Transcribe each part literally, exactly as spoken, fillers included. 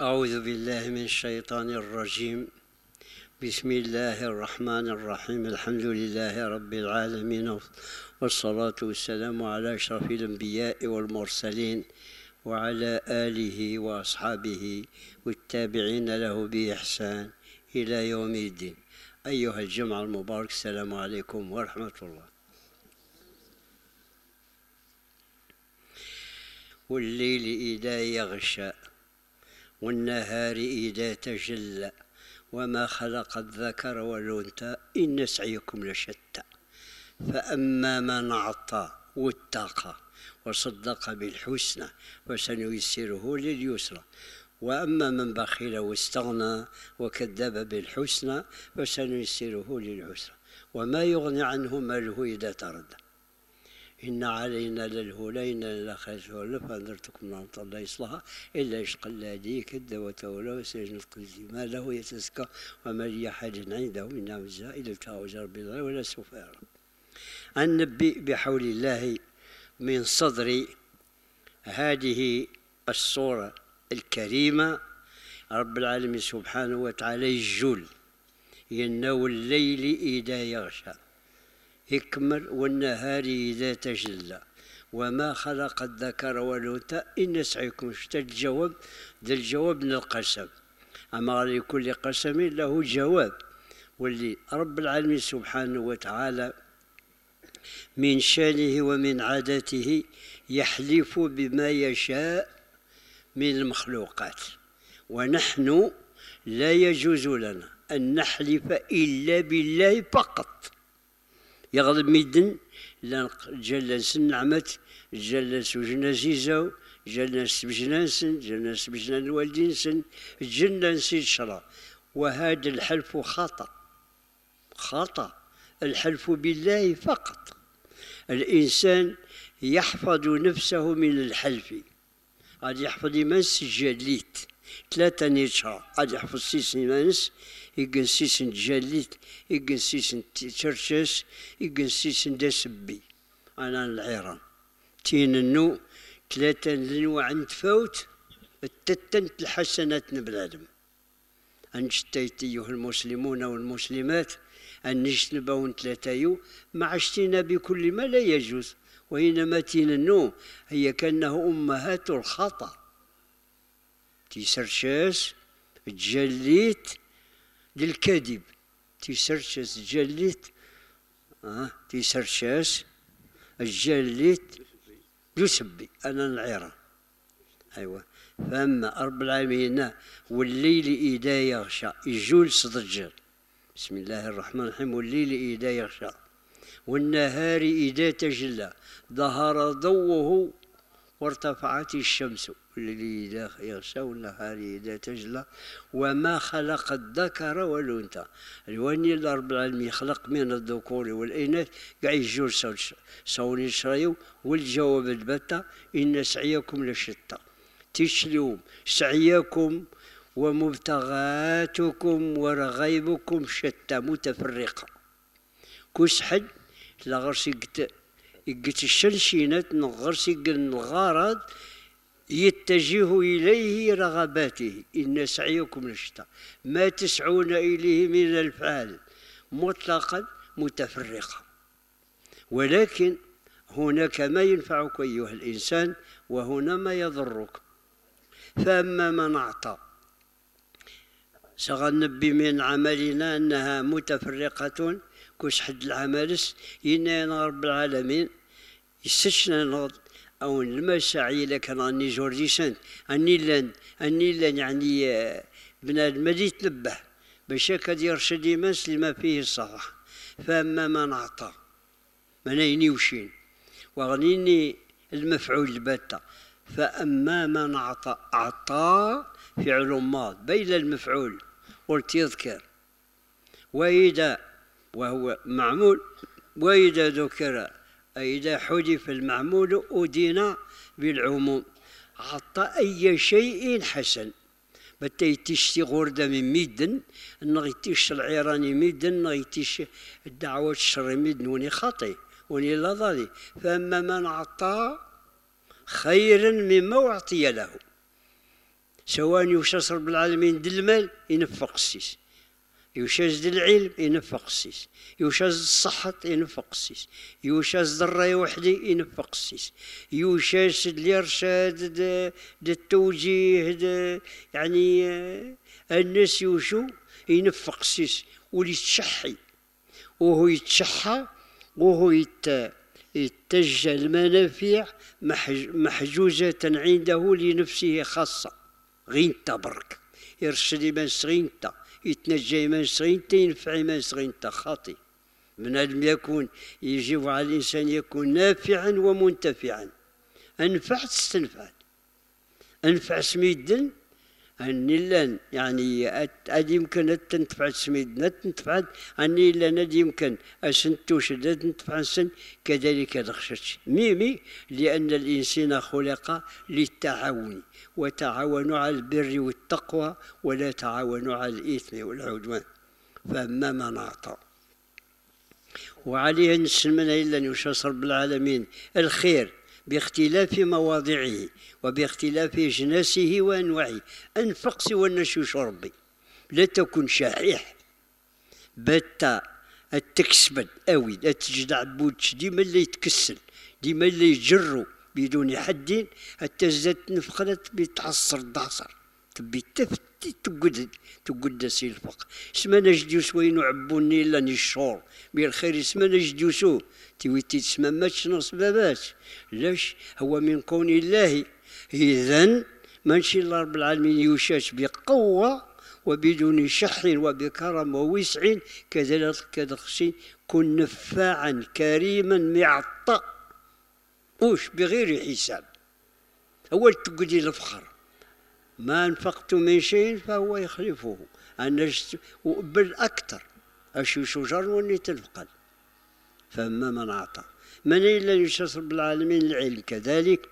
أعوذ بالله من الشيطان الرجيم. بسم الله الرحمن الرحيم. الحمد لله رب العالمين، والصلاة والسلام على أشرف الأنبياء والمرسلين وعلى آله وأصحابه والتابعين له بإحسان إلى يوم الدين. أيها الجمع المبارك، السلام عليكم ورحمة الله. والليل إذا يغشى والنهار إذا تجلى وما خلق الذكر والأنثى إن سعيكم لشتى. فأما من أعطى واتقى وصدق بالحسنى فسنيسره لليسرى، وأما من بخل واستغنى وكذب بالحسنى فسنيسره للعسرى. وما يغني عنه ماله إذا تردى. إن علينا للهدى لخسف فأنذرتكم نارا لا يصلها إلا يشقى الذي كذب وتولى وسيجنب ما له يتزكى وما لأحد عنده من نعم الزائل ابتغاء وجه ربه ولا سوف يرى. النبي بحول الله من صدر هذه الصورة الكريمة رب العالمين سبحانه وتعالى يجول إنه الليل إذا يغشى يكمل والنهار إذا تجلى وما خلق الذكر والأنثى إن سعيكم. شتا الجواب؟ ذا الجواب من القسم، أما لكل قسم له جواب. واللي رب العالمين سبحانه وتعالى من شانه ومن عادته يحلف بما يشاء من المخلوقات، ونحن لا يجوز لنا أن نحلف إلا بالله فقط. يغلب ميدن جلس نعمت جلس وجنا زيزو جلس بجنانسن جلس بجنان الوالدينسن جنا نسيد شرا. وهذا الحلف خطأ خطأ. الحلف بالله فقط. الإنسان يحفظ نفسه من الحلف. غادي يحفظ يمس جليت ثلاثة نيتشا، غادي يحفظ سيس نيمانس يقن سيسن جليت يقن سيسن تشرشس يقن سيسن داسبي. أنا العيران تيننو ثلاثة لنوع عند فوت التتنت الحسنات بنادم. أنجتيت أيها المسلمون والمسلمات أن نجتنبون ثلاثة مع اجتناب بكل ما لا يجوز، وإنما تيننو هي كأنه أمهات الخطأ. تيسرشاس جليت للكذب، تيسرشاس جليت أه تيسرشاس الجليت يسبي. أنا العيرة أيوة. فأما رب العالمين والليل إذا يغشى يجول صدجر. بسم الله الرحمن الرحيم. والليل إذا يغشى والنهار إذا تجلى ظهر ضوءه وارتفعت الشمس. والليل إذا يغشى والنهار إذا تجلى وما خلق الذكر والأنثى. الواني رب العالمين يخلق من الذكور والإناث قاع يجول سوني شرايو. والجواب البتة إن سعيكم لشتى. تشليوم سعيكم ومبتغاتكم ورغيبكم شتى متفرقة. كوس حد لا غرسي يقت الشنشينات نغرسي الغرض يتجه إليه رغباته. إن سعيكم لشتى ما تسعون إليه من الفعل مطلقا متفرقة. ولكن هناك ما ينفعك أيها الإنسان وهنا ما يضرك. فأما من أعطى سغنبي من عملنا أنها متفرقة كوش حد العمالس إن رب العالمين يستشنى نغض أو المساعي لك أني جورديسان أني لن أني لن يعني بنادم يتنبه باش هكا يرشد يمس لما فيه الصلاح. فأما من أعطى من ينيوشين وغنيني المفعول البتة. فأما من أعطى أعطى فعل ماض بين المفعول قلت يذكر وإذا وهو معمول وإذا ذكر أي إذا حذف المعمول أدين بالعموم. أعطى أي شيء حسن. بتيتيش غردة من ميدن نغيتيش العيراني ميدن نغيتيش الدعوات الشر ميدن وني خاطي وني لا ضالي. فأما من أعطى خيرا مما أعطي له سواء يوشاس رب العالمين دل المال ينفق السيس، يوشاس دل العلم ينفق السيس، يوشاس الصحة ينفق السيس، يوشاس الراي وحدي ينفق السيس، يوشاس الإرشاد التوجيه يعني الناس يوشو ينفق السيس واللي يتشحي وهو يتشحى وهو يت يتجه المنافع محجوزة عنده لنفسه خاصة. غينتا برك يرشد من صغينتا، يتنجي من صغينتا، ينفع من صغينتا. خاطي من لم يكون يجب على الإنسان يكون نافعا ومنتفعا. أنفع تستنفع، أنفع سميدن أني لن يعني أدي يمكن أن تنتفع سميدنا تنتفع أني لن أدي يمكن أسنتوش تنتفع سن كذلك الخشش ميمي، لأن الإنسان خلق للتعاون، وتعاونوا على البر والتقوى ولا تعاونوا على الإثم والعدوان. فأما من أعطى وعليه نسلمنا إلا أن يشاس رب العالمين الخير باختلاف مواضعه وباختلاف جناسه وأنواعه. أنفق سوى النشوش ربي، لا تكن شحيح باتا التكسبد أوي لا تجدع بوتش ديما اللي يتكسل ديما اللي يجروا بدون حد حتى زادت نفقلت بتعصر الدعصر تبي تفتي تقد تقد سي الفق. اسما نجدوس وين عبوني الا نشور بالخير، اسما نجدوسو تيويتي تسمى ماتش نص باباش. لاش هو من كون الله، اذا ماشي الله رب العالمين يشاش بقوه وبدون شح وبكرم ووسع. كذلك كدخشي كن نفاعا كريما معطى وش بغير حساب. اول تقولي الفخر ما انفقت من شيء فهو يخلفه، انا بل اكثر اشي شجر وني تنفقل. فاما من اعطى من الا يشاس رب العالمين العلم كذلك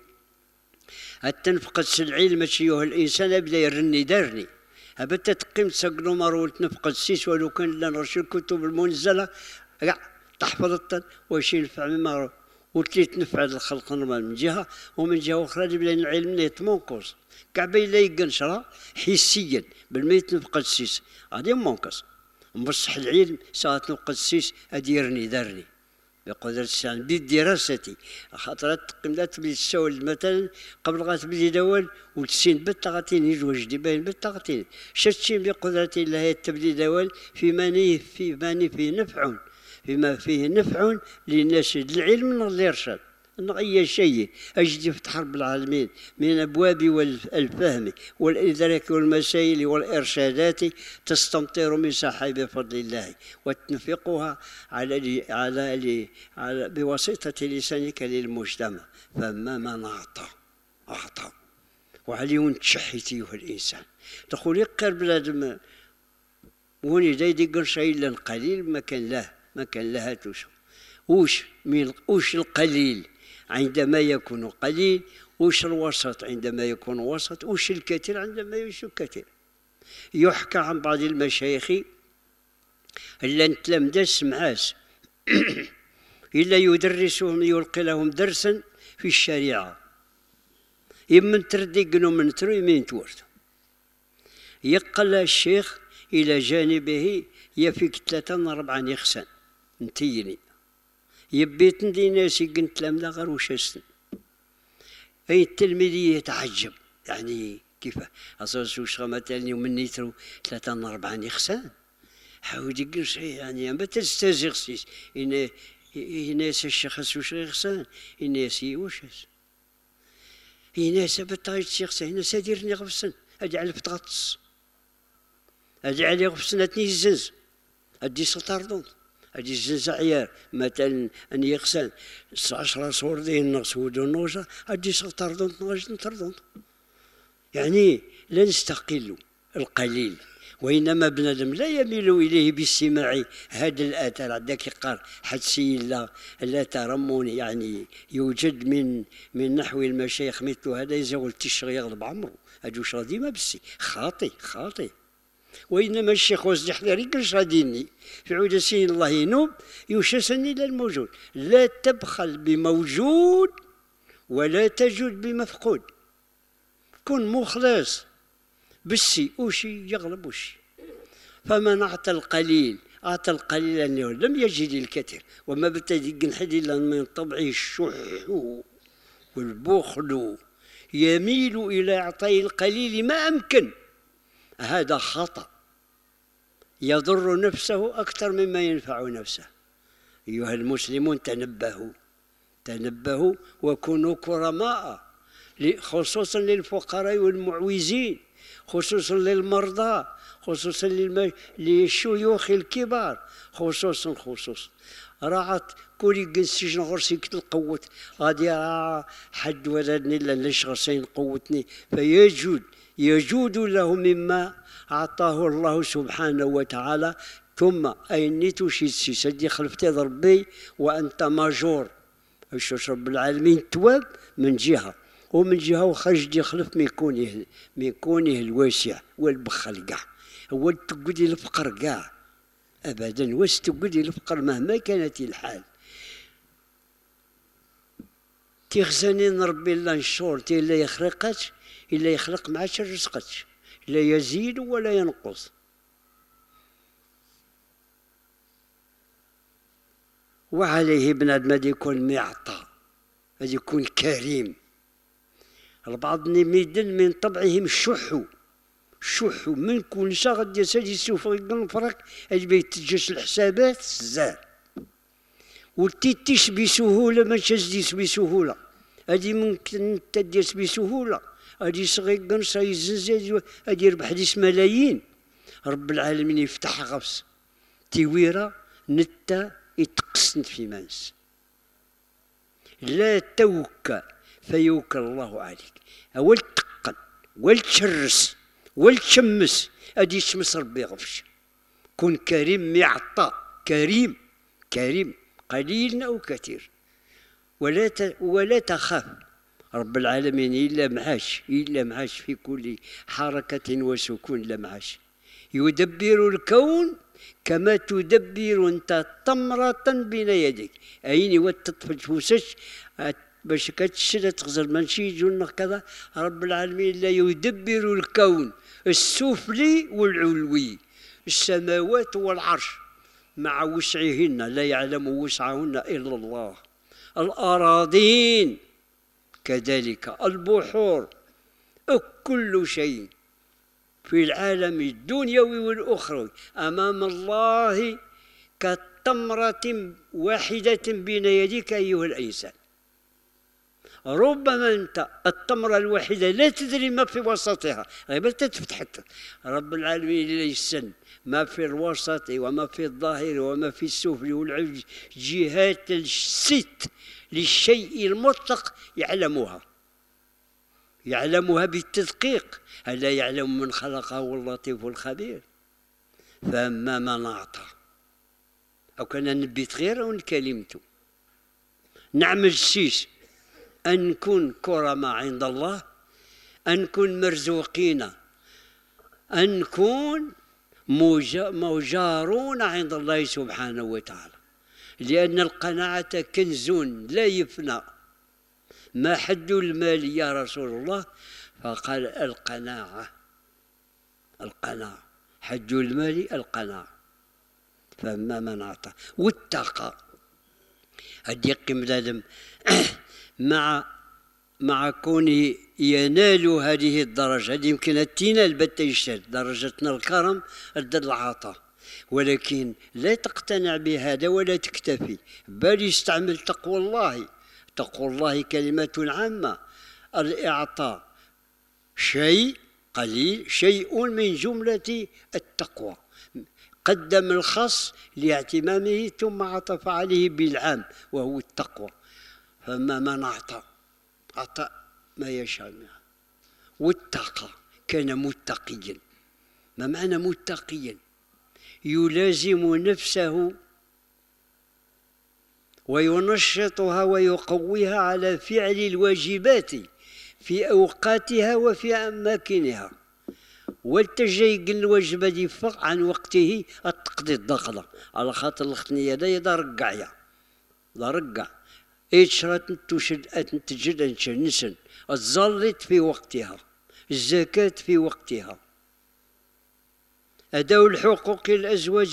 التنفقد العلم ماشي الانسان ابدا يرني دارني هبت تقيم تسقلو مرو تنفقد السيس ولو كان لنا نرشي الكتب المنزله كاع تحفظ الطن واش ينفع مما وتلي تنفع الخلق نورمال من جهه، ومن جهه اخرى بلان العلم اللي تمونكوس كاع باين لا يقنشرا حسيا بالميت نفقد السيس غادي مونكس بصح العلم ساعات نفقد السيس هادي يرني دارني بقدرة الإنسان بدراستي. خاطر تقيم لا تبدي تسول مثلا قبل غتبدي دول وتسين بالتغطين يجوج دي باين بالتغطين شتشي بقدرة الله تبدي دول في ماني في ماني فيه نفع فيما فيه نفع للناس العلم والإرشاد. أي شيء أجد يفتح رب العالمين من أبواب الفهم والإدراك والمسائل والإرشادات تستمطر من سحاب بفضل الله وتنفقها على على على بواسطة لسانك للمجتمع. فما من أعطى أعطى وعليه تشحيتيه الإنسان تقول يقر بلاد وني دايدي قرشي إلا قليل ما كان له ما كان لها توش وش من وش القليل عندما يكون قليل، وش الوسط عندما يكون وسط، وش الكثير عندما يكون كثير. يحكى عن بعض المشايخ إلا نتلمذ سمعاس إلا يدرسهم يلقي لهم درسا في الشريعة يمن تردقنوا من ترو يمين تورث يقل الشيخ إلى جانبه يفيك ثلاثة أربعة يخسن نتيني يبيت ندي ناس قلت لهم لا غير وشاستن. أي التلميذ يتعجب يعني كيف أصوص وش مثلا يوم نيترو ثلاثة أربعة يخسان حاول يقول شيء يعني ما تستازغ سيس إن ناس الشخص وش يخسان الناس وشاس الناس بتاعي الشخص هنا ساديرني غفسن أجعل بتغطس أجعل غفسن أتني الزنز أدي سطردون أدي الزنز عيار مثلا أن يغسل عشرة صور دين نقص ودون نوجة أدي سطردون نوجة نطردون. يعني لا نستقل القليل وإنما بنادم لا يميل إليه باستماع هذا الآثار عندك يقال حدسي لا لا ترمون يعني يوجد من من نحو المشايخ مثل هذا يزول التشغي يغلب عمره أجوش غادي ما بسي خاطي خاطي. وإنما الشيخ وزد حذاري قلش غاديني في عود سين الله ينوب يشسني للموجود لا تبخل بموجود ولا تجود بمفقود. كن مخلص بالسي وشي يغلب وشي. فمن أعطى القليل أعطى القليل أنه لم يجد الكثير، وما بتجد نحد إلا من طبعه الشح والبخل، يميل إلى إعطاء القليل ما أمكن. هذا خطأ يضر نفسه أكثر مما ينفع نفسه. أيها المسلمون تنبهوا تنبهوا وكونوا كرماء، خصوصا للفقراء والمعوزين، خصوصا للمرضى، خصوصا للشيوخ الكبار، خصوصا خصوصا راعت كوري السجن غرسي القوت غادي حد ولدني ليش غرسين قوتني، فيجود يجود له مما أعطاه الله سبحانه وتعالى. ثم أينيتو شي سيدي خلفتي ربي وأنت ماجور، واش رب العالمين تواب من جهة، ومن جهة وخرج يخلف من كونه من كونه الواسع والبخل كاع، هو تقولي الفقر كاع أبدا، واش تقولي الفقر مهما كانت الحال. تيخزنين ربي الله نشور تي إلا يخلقك إلا يخلق معاش رزقك، لا يزيد ولا ينقص. وعليه بنادم غادي يكون معطى، غادي يكون كريم. البعض ميدن من طبعهم الشح شح من كل شا غادي يسالي يسوف الفرق اللي بيتجاش الحسابات زار وتيتيش بسهوله، ما تجديش بسهوله، هادي ممكن تديس بسهوله، هادي صغير قنص يزنزل هادي يربح ديس ملايين. رب العالمين يفتح غفص تيويره نتا يتقسن في منس. لا توكى فيوكى الله عليك، أول تقن والتشرس والتشمس هادي يشمس ربي غفش. كن كريم معطى، كريم كريم قليل أو كثير، ولا ولا تخاف رب العالمين إلا معاش إلا معاش في كل حركة وسكون لمعاش. يدبر الكون كما تدبر انت تمرة بين يديك، أيني وتطفل فوسش باش كتشد تغزر ماشي يجونا كذا. رب العالمين لا يدبر الكون السفلي والعلوي، السماوات والعرش مع وسعهن لا يعلم وسعهن إلا الله، الأراضين كذلك، البحور، كل شيء في العالم الدنيوي والأخروي أمام الله كتمرة واحدة بين يديك أيها الإنسان. ربما أنت التمرة الواحدة لا تدري ما في وسطها، غير تفتح رب العالمين ليسن ما في الوسط وما في الظاهر وما في السفل والعلو، جهات الست للشيء المطلق يعلمها يعلمها بالتدقيق. ألا يعلم من خلقه اللطيف الخبير. فأما من أعطى أو كان نبيت غير أو كلمته نعمل سيس أن نكون كرماء عند الله، أن نكون مرزوقين، أن نكون مجارون عند الله سبحانه وتعالى، لأن القناعة كنز لا يفنى. ما حد المال يا رسول الله؟ فقال القناعة القناعة حد المال القناعة. فأما من أعطى واتقى هدي بنادم مع مع كونه ينال هذه الدرجة، هذه يمكن تنال بتا يشتد درجتنا الكرم الدر العطاء، ولكن لا تقتنع بهذا ولا تكتفي، بل يستعمل تقوى الله. تقوى الله كلمة عامة، الإعطاء شيء قليل، شيء من جملة التقوى، قدم الخاص لاعتمامه ثم عطف عليه بالعام وهو التقوى. فما من أعطى أعطى ما يشاء منه واتقى كان متقيا. ما معنى متقيا؟ يلازم نفسه وينشطها ويقويها على فعل الواجبات في أوقاتها وفي أماكنها، والتجي الواجب يفق عن وقته التقضي الدخلة، على خاطر الختنية دا يدا رقع يا دا رقع إيشرات تشد تجد نسن الزلط في وقتها، الزكاة في وقتها، أداء الحقوق الأزواج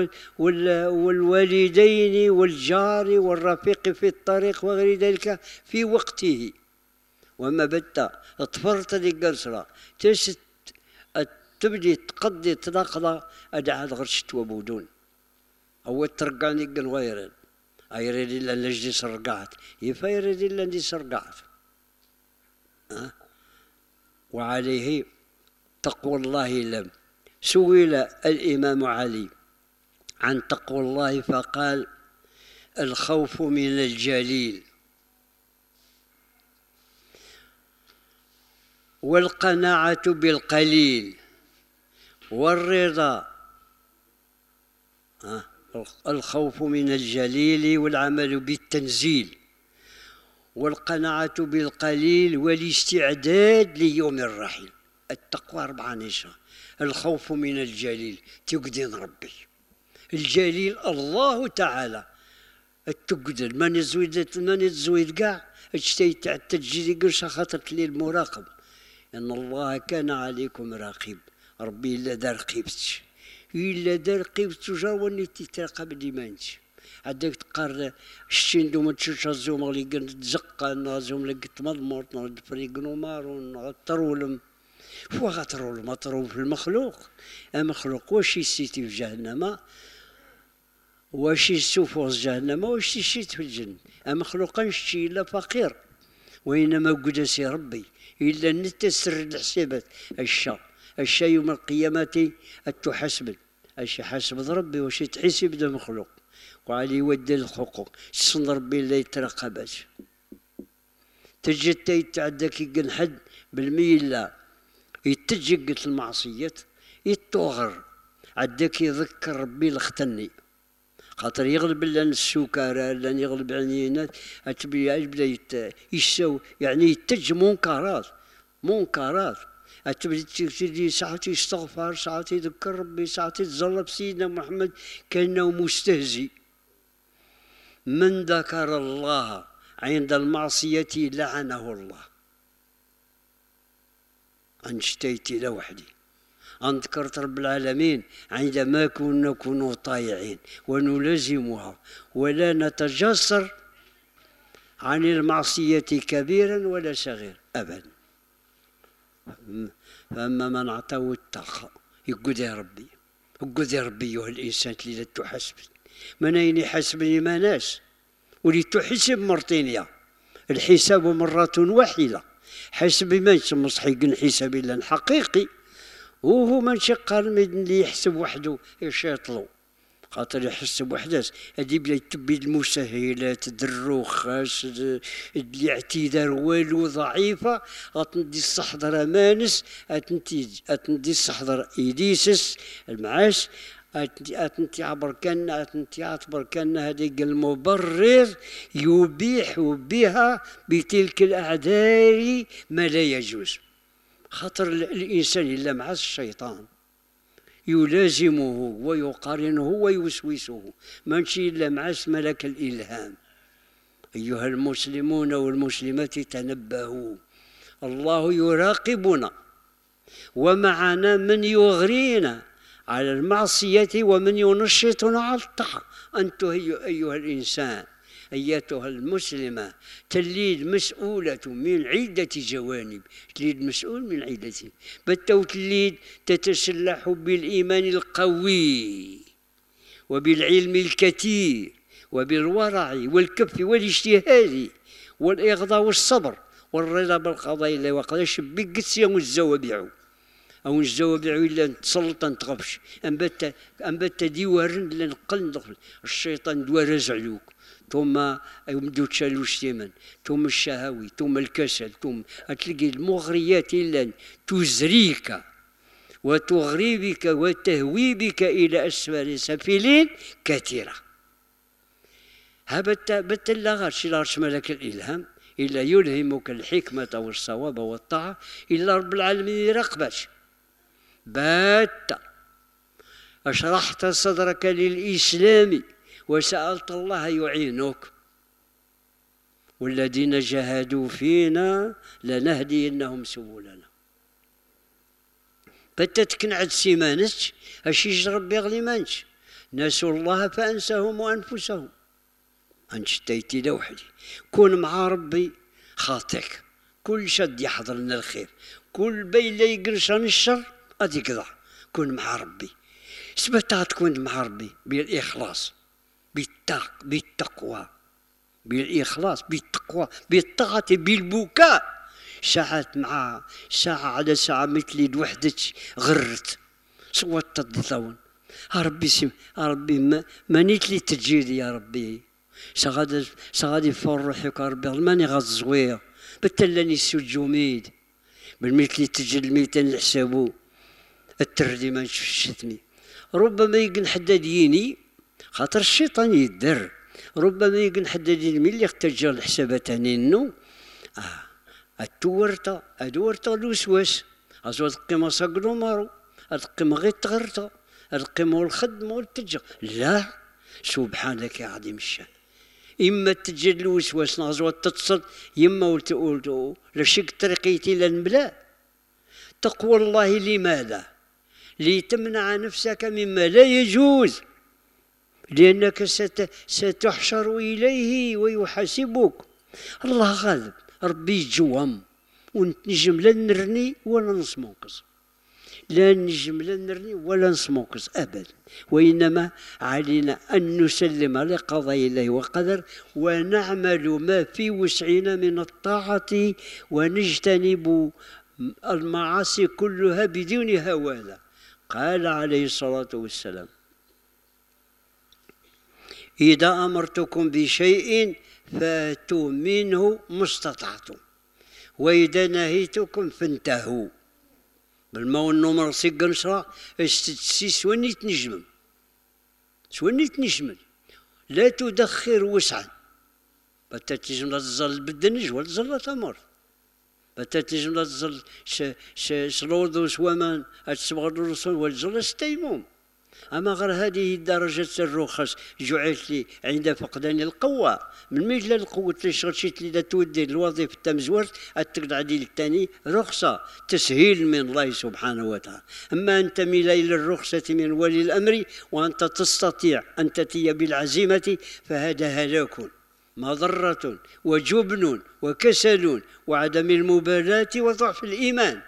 والوالدين والجار والرفيق في الطريق وغير ذلك في وقته. وما بدا تفرط ديك قرصرة تست تبدي تقضي تناقضة أدعى غرشت وبودون هو ترقاني قن غيرين أيريد إلا نجدي سرقات يفيريد إلا ندي سرقات أه؟ وعليه تقوى الله لم سئل الإمام علي عن تقوى الله فقال الخوف من الجليل والقناعة بالقليل والرضا. أه؟ الخوف من الجليل والعمل بالتنزيل والقناعة بالقليل والاستعداد ليوم الرحيل. التقوى أربعة نشرة. الخوف من الجليل تقدين ربي الجليل الله تعالى التقدر من يزويد من يزويد كاع اشتي تاع التجديد قرش خاطرك لي المراقب ان الله كان عليكم راقب. ربي الا دار قيبتش الا دار قيبتش جاوني تتراقب ديمانتش عندك تقار شتين دوما تشوش الزوم غلي تزقا نازوم لك تمضمرت نرد فريق نومار ونغطرولم فوا غطرولم غطرولم في المخلوق. المخلوق واش يسيتي في جهنم واش يسوفوز جهنم واش يشيت في الجنة. المخلوق نشتي الا فقير وإنما قدسي ربي إلا نتسر الحسابات الشا الشا يوم القيامة تحاسب الشا حاسب ربي واش تحسب ذا مخلوق وعلي يودي الحقوق صن ربي لا يترقباش تجي تيتعداك يقن حد بالميلة يتجي المعصيات يتوغر عداك يذكر ربي لختني خاطر يغلب لنا السكر لان يغلب عنينات اتبي يبدا يساو يعني يتج منكرات منكرات اتبي تجي ساعات يستغفر ساعات يذكر ربي ساعات يتزلط سيدنا محمد كانه مستهزئ. من ذكر الله عند المعصية لعنه الله. انشتيت لوحدي أن ذكرت رب العالمين عندما كنا نكون طائعين ونلازمها ولا نتجسر عن المعصية كبيرا ولا صغير أبدا. فأما من أعطاه التقى يقول يا ربي يقول يا ربي أيها الإنسان لا تحسب من أين يحسبني ما ناس ولتحسب مرتين الحساب مرة واحدة حسب ما يسمى صحيح الحساب إلا حقيقي وهو من شق اللي يحسب وحده ايش يطلو خاطر يحسب وحده هادي بلا يتبي المسهلات الدروخاس الاعتذار والو ضعيفه غتندي الصحضره مانس اتنتي اتندي الصحضر ايديسس المعاش اتنتي عبر كان اتنتي عبر كان هذيك المبرر يبيح بها بتلك الاعذار ما لا يجوز. خاطر الإنسان إلا مع الشيطان يلازمه ويقارنه ويوسوسه ماشي إلا مع ملك الإلهام. أيها المسلمون والمسلمات تنبهوا الله يراقبنا ومعنا من يغرينا على المعصية ومن ينشطنا على الطاعة. أنت أيها الإنسان أيتها المسلمة تليد مسؤولة من عدة جوانب. تليد مسؤول من عدة بتو تليد تتسلح بالإيمان القوي وبالعلم الكثير وبالورع والكف والاجتهاد والإغضاء والصبر والرضا بالقضاء إلا وقضاء شبك قدسي والزوابع أو الزوابع إلا تسلط تغفش أنبت أنبت ديوارن لنقل ندخل الشيطان دوار زعلوك ثم يمدو تشالو الشتيمن ثم الشهوي ثم الكسل ثم تلقي المغريات إلا تزريك وتغري بك وتهوي بك إلى أسفل سفلين كثيرة. هبت بت لا غارش لا غارش ملك الإلهام إلا يلهمك الحكمة والصواب والطاعة إلا رب العالمين يراقبك. بات أشرحت صدرك للإسلام وسألت الله يعينك والذين جاهدوا فينا لنهدينهم سبلنا. فتتكنعد سيمانتش اش يجرب ربي غلي مانش. نسوا الله فانساهم وانفسهم. انشتيتي لوحدي كون مع ربي خاطئك، كل شد يحضر لنا الخير، كل بين لا يقرشان الشر غادي كذا. كون مع ربي سبت تكون مع ربي بالاخلاص، بالتق بالتقوى، بالاخلاص بالتقوى بالطاعه بالبكاء. ساعات مع ساعه على ساعه مثلي لوحدك غرت صوت الضوء ربي سم ربي ما مانيت لي تجيلي يا ربي سغادي سغادي فرحك يا ربي ماني غاد زوير بتلاني السجوميد بالمثل تجي الميتين لحسابو التردي ما نشفتني. ربما يقن حداديني خاطر الشيطان يدر، ربما يقن حداديني ملي اختجر الحسابات هنينو اه التورتا ادورتا الوسواس ازوات قيمه صقلو مارو القيمه غير تغرتا القيمه والخدمه والتجر. لا سبحانك يا عظيم الشان. اما تجد الوسواس نغزوات تتصل يما ولتقول لشك طريقيتي للملا. تقوى الله لماذا؟ لتمنع نفسك مما لا يجوز، لأنك ستحشر إليه ويحاسبك. الله غالب ربي يجوهم ونجم لا نرني ولا نسموكس، لا نجم لا نرني ولا نسموكس أبدا، وإنما علينا أن نسلم لقضاء الله وقدر ونعمل ما في وسعنا من الطاعة ونجتنب المعاصي كلها بدون هوانة. قال عليه الصلاة والسلام: إذا أمرتكم بشيء فاتوا منه ما استطعتم وإذا نهيتكم فانتهوا. بالماء النمر سيق نشرا استتسي سواني تنجمم سواني تنجمل لا تدخر وسعا بتا تنجم تزل بالدنج ولا تزل تمر بتا تنجم تزل شلوض وسوامان اتسبغ الرسول والزل ستيموم. أما غير هذه درجة الرخص جعلت لي عند فقدان القوة من مثل القوة اللي شغلت لي تودي الوظيفة تمزورت أتقد عديل الثاني رخصة تسهيل من الله سبحانه وتعالى. أما أنت ميل إلى الرخصة من ولي الأمر وأنت تستطيع أن تأتي بالعزيمة فهذا هلاك مضرة وجبن وكسل وعدم المبالاة وضعف الإيمان.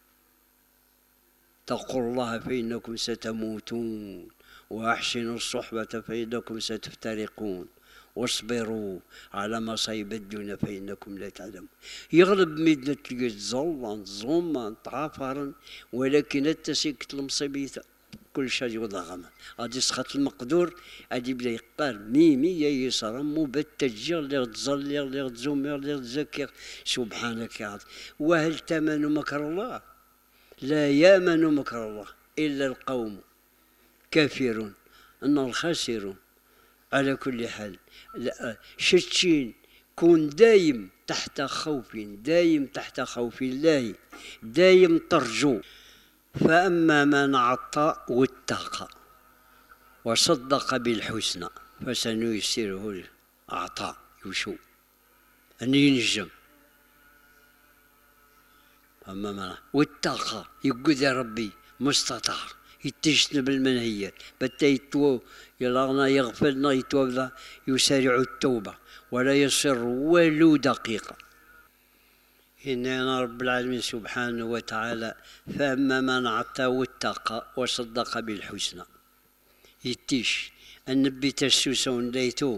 اتقوا الله فإنكم ستموتون وأحسنوا الصحبة فإنكم ستفترقون واصبروا على مصايب الدنيا فإنكم لا تعلمون. يغلب مدة تلقى تزلان تزومان تعافرا ولكن التسيكت المصيبة كل شيء يضغم غادي يسخط المقدور غادي يبدا يقار ميمية يسرا مبتجر اللي تزلي اللي تزومي اللي تزكر. سبحانك يا عظيم. وهل تمن مكر الله؟ لا يامن مكر الله إلا القوم كافرون أن الخاسرون. على كل حال شتشين كون دايم تحت خوف دايم تحت خوف الله دايم ترجو. فأما من أعطى واتقى وصدق بالحسنى فسنيسره أعطى يشو أن ينجم. أما من واتقى يقول يا ربي مستطاع يتجنب المنهيات بتا يتوب يلاغنا يغفلنا يتوب يسارع التوبة ولا يصر ولو دقيقة. إننا رب العالمين سبحانه وتعالى فأما من أعطى واتقى وصدق بالحسنى يتيش النبي تسوسون ديتو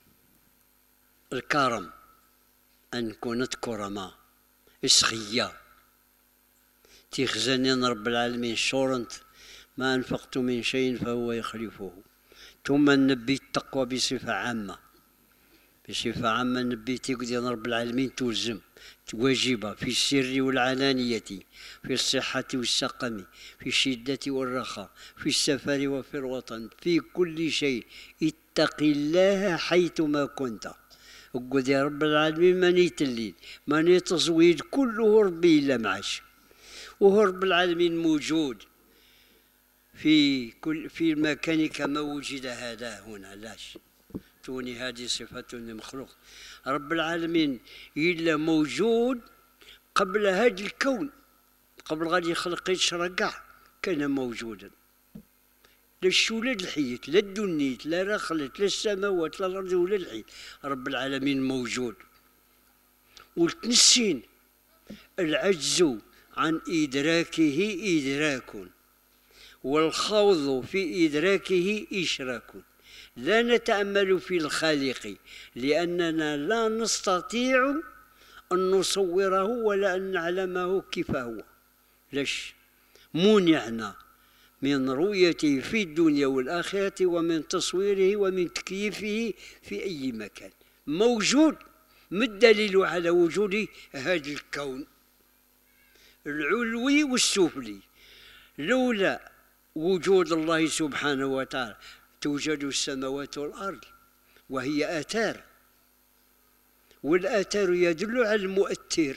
الكرم أن كنت كرما اسخيا تيخزنين رب العالمين شورنت ما أنفقت من شيء فهو يخلفه. ثم النبي التقوى بصفة عامة بصفة عامة النبي تيقول رب العالمين توزم واجبة في السر والعلانية في الصحة والسقم في الشدة والرخاء في السفر وفي الوطن في كل شيء اتق الله حيثما كنت. وقل يا رب العالمين ماني تلين ماني تصويد كله ربي إلا معاش وهو رب العالمين موجود في كل في المكان كما وجد هذا هنا. لاش توني هذه صفة لمخلوق. رب العالمين إلا موجود قبل هذا الكون قبل غادي يخلق يشرى كاع كان موجودا، لا الشولد الحيت لا الدنيت لا رخلت لا السماوات لا الأرض ولا الحيت، رب العالمين موجود. والتنسين العجز عن إدراكه إدراك، والخوض في إدراكه إشراك. لا نتأمل في الخالق لأننا لا نستطيع أن نصوره ولا أن نعلمه كيف هو. ليش؟ منعنا من رؤيته في الدنيا والآخرة ومن تصويره ومن تكييفه في أي مكان. موجود. ما الدليل على وجود هذا الكون العلوي والسفلي؟ لولا وجود الله سبحانه وتعالى توجد السماوات والأرض، وهي آثار، والآثار يدل على المؤثر،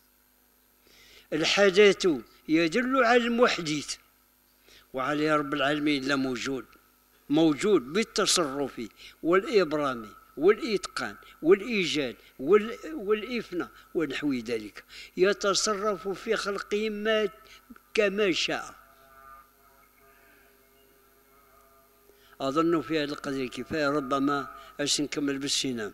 الحدث يدل على المحدث، وعليه رب العالمين لا موجود. موجود بالتصرف والإبرام والإتقان والإيجاد والإفناء ونحو ذلك، يتصرف في خلقه ما كما شاء. أظن في هذا القدر كفاية، ربما أش نكمل بالسينما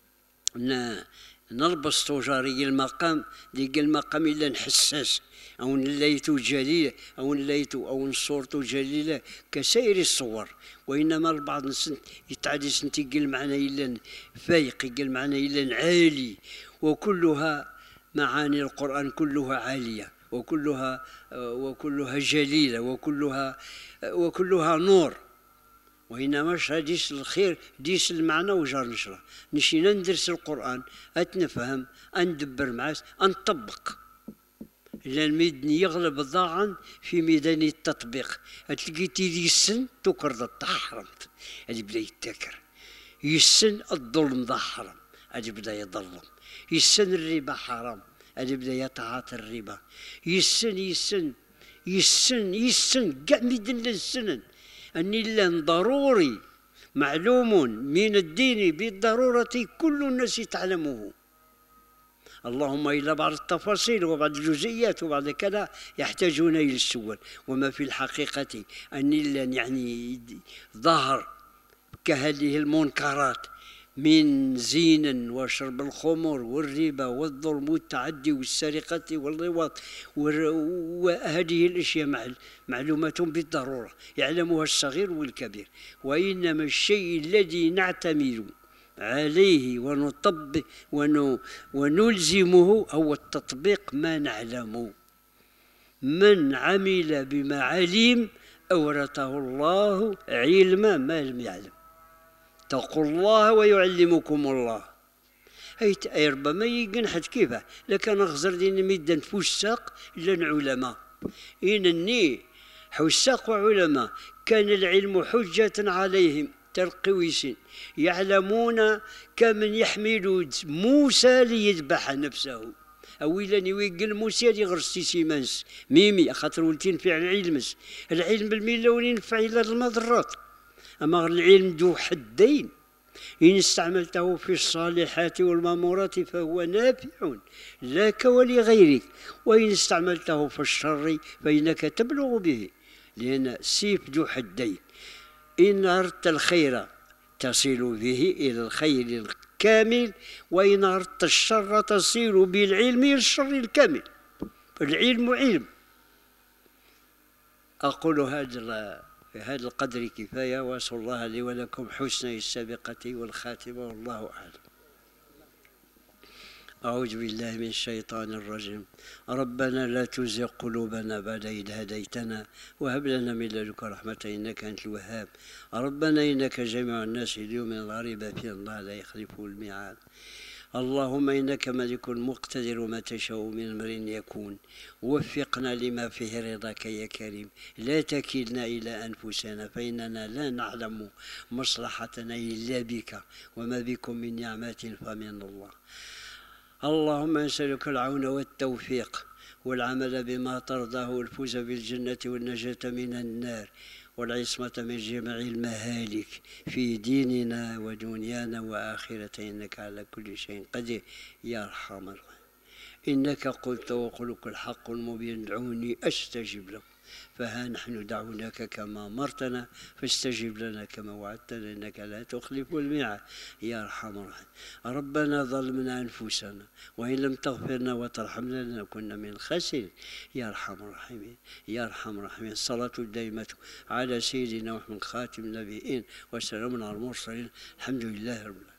نلبس تجاري المقام ديك المقام إلا نحساس أو نليت جليلة أو نليت أو نصورت جليلة كسائر الصور، وإنما البعض يتعدي سنتي قل معنا إلا فايق قل معنا إلا عالي، وكلها معاني القرآن كلها عالية وكلها وكلها جليلة وكلها وكلها نور، وإنما ديس الخير ديس المعنى وجار نشره. نشينا ندرس القرآن أتنفهم أندبر معاس أنطبق، لأن الميدان يغلب ضاعا في ميدان التطبيق. أتلقي تيدي السن تكرد التحرمت اللي بدا يتكر، يسن الظلم ذا حرام اللي بدا يظلم، يسن الربا حرام اللي بدا يتعاطى الربا، يسن يسن يسن يسن كاع ميدان السنن أني لن ضروري معلوم من الدين بالضرورة كل الناس تعلمه، اللهم إلا بعض التفاصيل وبعض الجزئيات وبعض كذا يحتاجون إلى السؤال. وما في الحقيقة أني لن يعني ظهر كهذه المنكرات من زين وشرب الخمر والربا والظلم والتعدي والسرقة واللواط، وهذه الأشياء معلومة بالضرورة يعلمها الصغير والكبير، وإنما الشيء الذي نعتمد عليه ونطبق ونلزمه هو التطبيق ما نعلم. من عمل بما علم أورثه الله علم ما لم يعلم. اتقوا الله ويعلمكم الله. هي ربما ينحت كيفه لكن غزر دين ميدان فساق لن علماء إنني حساق وعلماء كان العلم حجة عليهم ترقويس يعلمون كمن يحمل موسى ليذبح نفسه أولا يويقل موسى لغرستي سيمانس ميمي خاطر ولتين في علمس العلم بالملون ينفع إلى المضرات، أما العلم ذو حدين إن استعملته في الصالحات والمامورات فهو نافع لك ولغيرك، وإن استعملته في الشر فإنك تبلغ به، لأن السيف ذو حدين، إن أردت الخير تصل به إلى الخير الكامل، وإن أردت الشر تصل بالعلم إلى الشر الكامل. فالعلم علم. أقول هذا في هذا القدر كفاية، وأسأل الله لي ولكم حسن السابقة والخاتمة، والله أعلم. أعوذ بالله من الشيطان الرجيم. ربنا لا تزغ قلوبنا بعد إذ هديتنا وهب لنا من لدنك رحمة إنك أنت الوهاب. ربنا إنك جامع الناس اليوم لا ريب فيه الله لا يخلف الميعاد. اللهم إنك ملك مقتدر وما تشاء من أمر يكون، وفقنا لما فيه رضاك يا كريم، لا تكلنا إلى أنفسنا فإننا لا نعلم مصلحتنا إلا بك، وما بكم من نعمات فمن الله. اللهم نسألك العون والتوفيق والعمل بما ترضاه والفوز بالجنة والنجاة من النار والعصمة من جميع المهالك في ديننا ودنيانا وآخرة، إنك على كل شيء قدير يا أرحم الراحمين. إنك قلت وقولك الحق المبين ادعوني أستجب لكم فها نحن دعوناك كما أمرتنا فاستجب لنا كما وعدتنا إنك لا تخلف الميعاد يا أرحم الراحمين. ربنا ظلمنا أنفسنا وإن لم تغفر لنا وترحمنا لنكن من الخاسرين يا أرحم الراحمين يا أرحم الراحمين. الصلاة الدائمة على سيدنا محمد خاتم النبيين وسلام على المرسلين الحمد لله رب العالمين.